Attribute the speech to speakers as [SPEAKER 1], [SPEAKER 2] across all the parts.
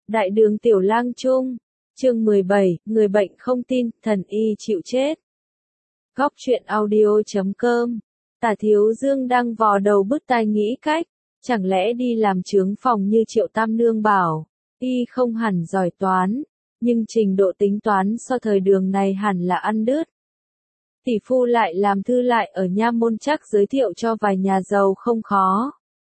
[SPEAKER 1] Đại đường Tiểu Lang Trung, chương 17, người bệnh không tin, thần y chịu chết. Góc truyện audio.com. Tả Thiếu Dương đang vò đầu bứt tai nghĩ cách, chẳng lẽ đi làm chướng phòng như Triệu Tam Nương bảo, y không hẳn giỏi toán, nhưng trình độ tính toán so thời đường này hẳn là ăn đứt. Tỷ phu lại làm thư lại ở nha môn chắc giới thiệu cho vài nhà giàu không khó.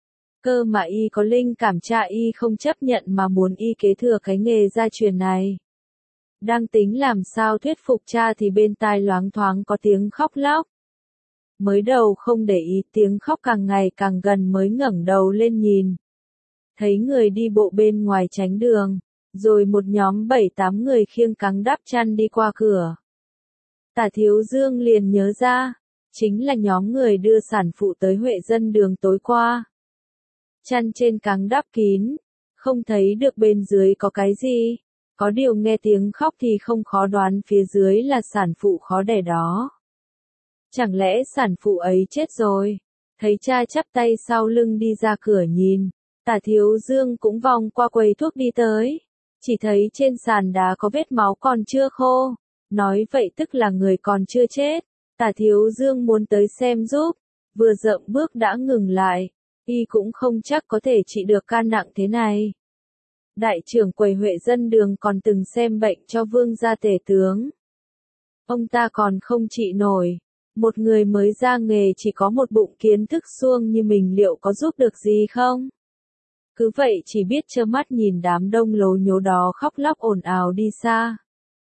[SPEAKER 1] Cơ mà y có linh cảm cha y không chấp nhận mà muốn y kế thừa cái nghề gia truyền này. Đang tính làm sao thuyết phục cha thì bên tai loáng thoáng có tiếng khóc lóc. Mới đầu không để ý tiếng khóc càng ngày càng gần mới ngẩng đầu lên nhìn. Thấy người đi bộ bên ngoài tránh đường, rồi một nhóm 7-8 người khiêng cáng đắp chăn đi qua cửa. Tả Thiếu Dương liền nhớ ra, chính là nhóm người đưa sản phụ tới Huệ Dân đường tối qua. Chăn trên cáng đắp kín, không thấy được bên dưới có cái gì, có điều nghe tiếng khóc thì không khó đoán phía dưới là sản phụ khó đẻ đó. Chẳng lẽ sản phụ ấy chết rồi? Thấy cha chắp tay sau lưng đi ra cửa nhìn, Tả Thiếu Dương cũng vòng qua quầy thuốc đi tới, chỉ thấy trên sàn đá có vết máu còn chưa khô, nói vậy tức là người còn chưa chết. Tả Thiếu Dương muốn tới xem giúp, vừa dậm bước đã ngừng lại, y cũng không chắc có thể trị được ca nặng thế này. Đại trưởng quầy Huệ Dân đường còn từng xem bệnh cho vương gia tể tướng. Ông ta còn không trị nổi, một người mới ra nghề chỉ có một bụng kiến thức suông như mình liệu có giúp được gì không? Cứ vậy chỉ biết trơ mắt nhìn đám đông lố nhố đó khóc lóc ồn ào đi xa.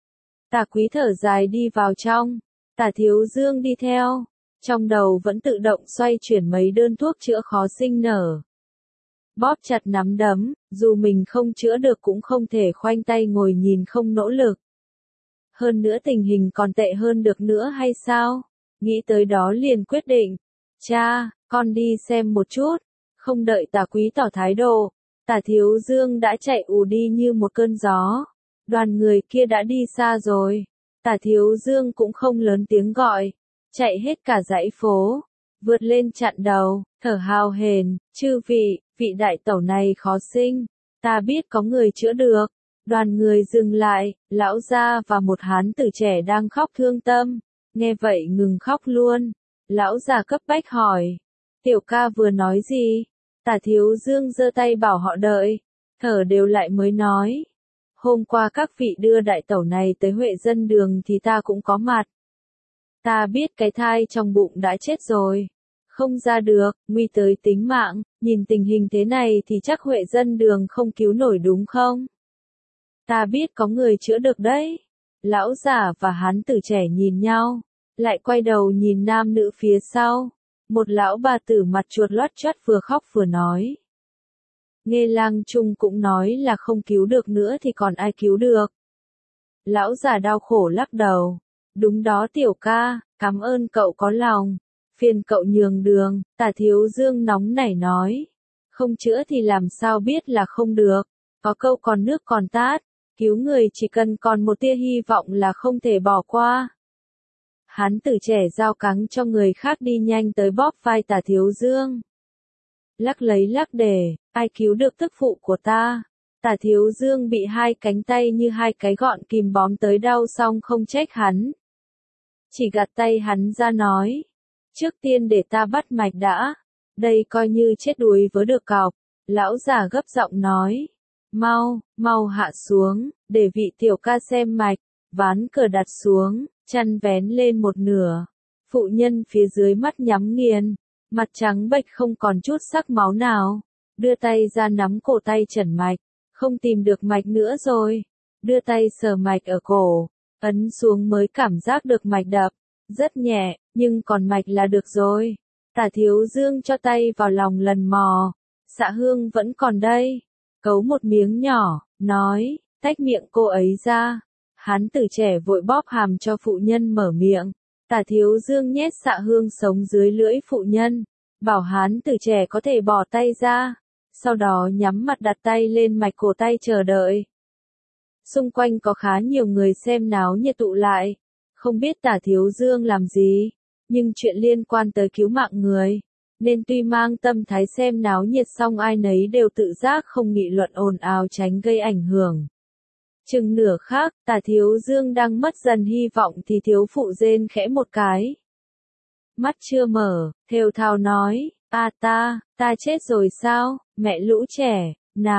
[SPEAKER 1] Tả Quý thở dài đi vào trong, Tả Thiếu Dương đi theo, trong đầu vẫn tự động xoay chuyển mấy đơn thuốc chữa khó sinh nở. Bóp chặt nắm đấm, dù mình không chữa được cũng không thể khoanh tay ngồi nhìn không nỗ lực. Hơn nữa tình hình còn tệ hơn được nữa hay sao? Nghĩ tới đó liền quyết định. Cha, con đi xem một chút. Không đợi Tả Quý tỏ thái độ, Tả Thiếu Dương đã chạy ù đi như một cơn gió. Đoàn người kia đã đi xa rồi. Tả Thiếu Dương cũng không lớn tiếng gọi, chạy hết cả dãy phố, vượt lên chặn đầu, thở hào hển, chư vị, vị đại tẩu này khó sinh, ta biết có người chữa được. Đoàn người dừng lại, lão gia và một hán tử trẻ đang khóc thương tâm, nghe vậy ngừng khóc luôn. Lão già cấp bách hỏi, tiểu ca vừa nói gì? Tả Thiếu Dương giơ tay bảo họ đợi, thở đều lại mới nói. Hôm qua các vị đưa đại tẩu này tới Huệ Dân đường thì ta cũng có mặt. Ta biết cái thai trong bụng đã chết rồi, không ra được, nguy tới tính mạng, nhìn tình hình thế này thì chắc Huệ Dân đường không cứu nổi đúng không? Ta biết có người chữa được đấy. Lão già và hán tử trẻ nhìn nhau, lại quay đầu nhìn nam nữ phía sau. Một lão bà tử mặt chuột loắt choắt vừa khóc vừa nói. Nghe Lang Trung cũng nói là không cứu được nữa thì còn ai cứu được. Lão già đau khổ lắc đầu. Đúng đó tiểu ca, cảm ơn cậu có lòng. Phiền cậu nhường đường, Tả Thiếu Dương nóng nảy nói. Không chữa thì làm sao biết là không được. Có câu còn nước còn tát, cứu người chỉ cần còn một tia hy vọng là không thể bỏ qua. Hán tử trẻ giao cáng cho người khác đi nhanh tới bóp vai Tả Thiếu Dương. Lắc lấy lắc để, ai cứu được tức phụ của ta? Tả Thiếu Dương bị hai cánh tay như hai cái gọn kìm bóm tới đau xong không trách hắn. Chỉ gạt tay hắn ra nói. Trước tiên để ta bắt mạch đã. Đây coi như chết đuối với được cọc. Lão già gấp giọng nói. Mau, mau hạ xuống, để vị tiểu ca xem mạch. Ván cờ đặt xuống, chăn vén lên một nửa. Phụ nhân phía dưới mắt nhắm nghiền, mặt trắng bệch không còn chút sắc máu nào. Đưa tay ra nắm cổ tay chẩn mạch, không tìm được mạch nữa rồi. Đưa tay sờ mạch ở cổ, ấn xuống mới cảm giác được mạch đập. Rất nhẹ, nhưng còn mạch là được rồi. Tả Thiếu Dương cho tay vào lòng lần mò. Dạ hương vẫn còn đây. Cấu một miếng nhỏ, nói, tách miệng cô ấy ra. Hán tử trẻ vội bóp hàm cho phụ nhân mở miệng. Tả Thiếu Dương nhét xạ hương sống dưới lưỡi phụ nhân, bảo hán tử trẻ có thể bỏ tay ra, sau đó nhắm mặt đặt tay lên mạch cổ tay chờ đợi. Xung quanh có khá nhiều người xem náo nhiệt tụ lại, không biết Tả Thiếu Dương làm gì, nhưng chuyện liên quan tới cứu mạng người, nên tuy mang tâm thái xem náo nhiệt song ai nấy đều tự giác không nghị luận ồn ào tránh gây ảnh hưởng. Chừng nửa khắc, Tả Thiếu Dương đang mất dần hy vọng thì thiếu phụ rên khẽ một cái. Mắt chưa mở, thều thào nói, ta chết rồi sao, mẹ lũ trẻ,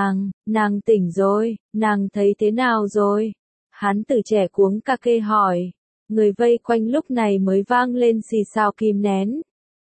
[SPEAKER 1] nàng tỉnh rồi, nàng thấy thế nào rồi? Hán tử trẻ cuống ca kê hỏi. Người vây quanh lúc này mới vang lên xì xào kìm nén.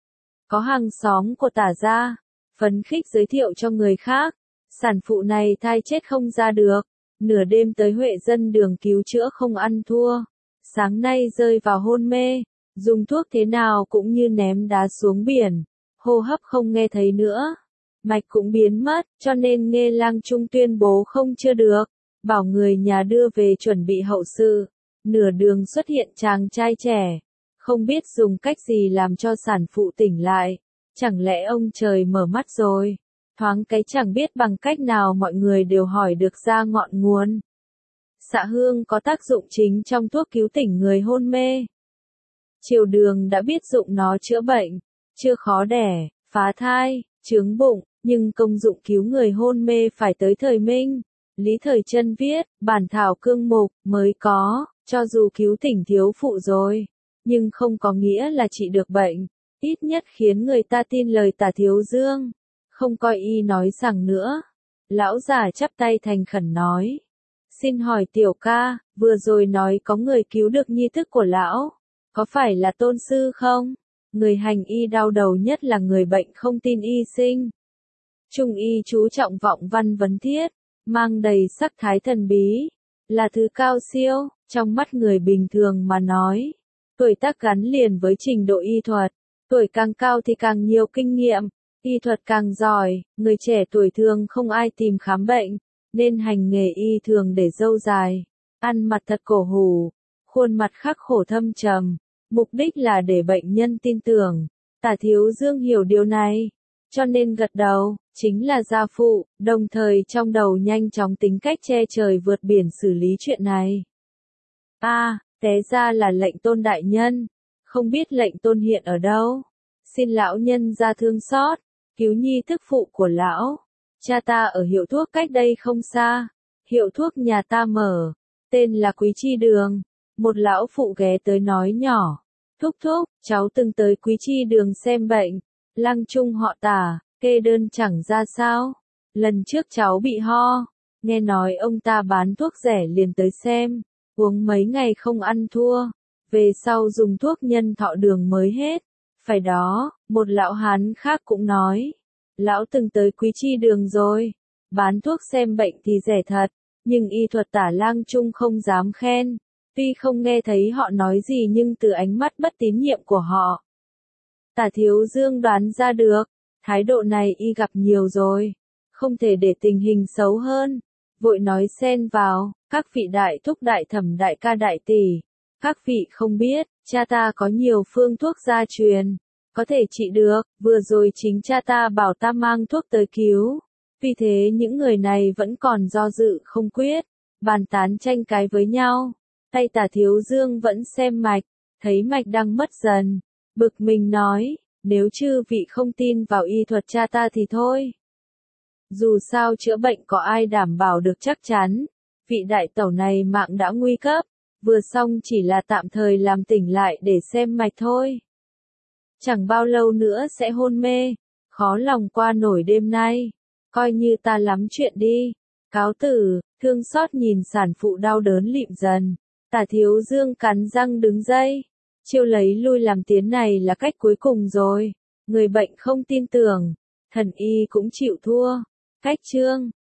[SPEAKER 1] Có hàng xóm của Tả gia, phấn khích giới thiệu cho người khác, sản phụ này thai chết không ra được, nửa đêm tới Huệ dân đường cứu chữa không ăn thua, sáng nay rơi vào hôn mê, dùng thuốc thế nào cũng như ném đá xuống biển, hô hấp không nghe thấy nữa, mạch cũng biến mất, cho nên Nghê Lang Trung tuyên bố không chưa được, bảo người nhà đưa về chuẩn bị hậu sự. Nửa đường xuất hiện chàng trai trẻ, không biết dùng cách gì làm cho sản phụ tỉnh lại, chẳng lẽ ông trời mở mắt rồi, thoáng cái chẳng biết bằng cách nào mọi người đều hỏi được ra ngọn nguồn. Xạ hương có tác dụng chính trong thuốc cứu tỉnh người hôn mê. Triều Đường đã biết dụng nó chữa bệnh, chưa khó đẻ, phá thai, chướng bụng, nhưng công dụng cứu người hôn mê phải tới thời Minh. Lý Thời Trân viết, bản thảo cương mục, mới có, cho dù cứu tỉnh thiếu phụ rồi, nhưng không có nghĩa là trị được bệnh, ít nhất khiến người ta tin lời Tả Thiếu Dương, không coi y nói rằng nữa. Lão già chắp tay thành khẩn nói, xin hỏi tiểu ca, vừa rồi nói có người cứu được nhi thức của lão, có phải là tôn sư không? Người hành y đau đầu nhất là người bệnh không tin y sinh. Trung y chú trọng vọng văn vấn thiết, mang đầy sắc thái thần bí, là thứ cao siêu, trong mắt người bình thường mà nói. Tuổi tác gắn liền với trình độ y thuật, tuổi càng cao thì càng nhiều kinh nghiệm, y thuật càng giỏi, người trẻ tuổi thường không ai tìm khám bệnh, nên hành nghề y thường để dâu dài, ăn mặc thật cổ hủ, khuôn mặt khắc khổ thâm trầm, mục đích là để bệnh nhân tin tưởng. Tả Thiếu Dương hiểu điều này, cho nên gật đầu, chính là gia phụ, đồng thời trong đầu nhanh chóng tính cách che trời vượt biển xử lý chuyện này. Té ra là lệnh tôn đại nhân, không biết lệnh tôn hiện ở đâu, xin lão nhân ra thương xót, cứu nhi thức phụ của lão, cha ta ở hiệu thuốc cách đây không xa, hiệu thuốc nhà ta mở, tên là Quý Chi Đường, một lão phụ ghé tới nói nhỏ, thúc, cháu từng tới Quý Chi Đường xem bệnh, Lang Trung họ Tả, kê đơn chẳng ra sao, lần trước cháu bị ho, nghe nói ông ta bán thuốc rẻ liền tới xem, uống mấy ngày không ăn thua, về sau dùng thuốc nhân thọ đường mới hết, phải đó, một lão hán khác cũng nói, lão từng tới Quý Chi Đường rồi, bán thuốc xem bệnh thì rẻ thật, nhưng y thuật Tả Lang Trung không dám khen, tuy không nghe thấy họ nói gì nhưng từ ánh mắt bất tín nhiệm của họ, Tả Thiếu Dương đoán ra được, thái độ này y gặp nhiều rồi, không thể để tình hình xấu hơn, vội nói xen vào, các vị đại thúc đại thẩm đại ca đại tỷ, các vị không biết, cha ta có nhiều phương thuốc gia truyền, có thể trị được, vừa rồi chính cha ta bảo ta mang thuốc tới cứu, vì thế những người này vẫn còn do dự không quyết, bàn tán tranh cái với nhau, tay Tả Thiếu Dương vẫn xem mạch, thấy mạch đang mất dần, bực mình nói, nếu chư vị không tin vào y thuật cha ta thì thôi. Dù sao chữa bệnh có ai đảm bảo được chắc chắn, vị đại tẩu này mạng đã nguy cấp, vừa xong chỉ là tạm thời làm tỉnh lại để xem mạch thôi. Chẳng bao lâu nữa sẽ hôn mê, khó lòng qua nổi đêm nay, coi như ta lắm chuyện đi. Cáo tử, thương xót nhìn sản phụ đau đớn lịm dần, Tả Thiếu Dương cắn răng đứng dậy. Chiêu lấy lui làm tiến này là cách cuối cùng rồi, người bệnh không tin tưởng, thần y cũng chịu thua. Cách chương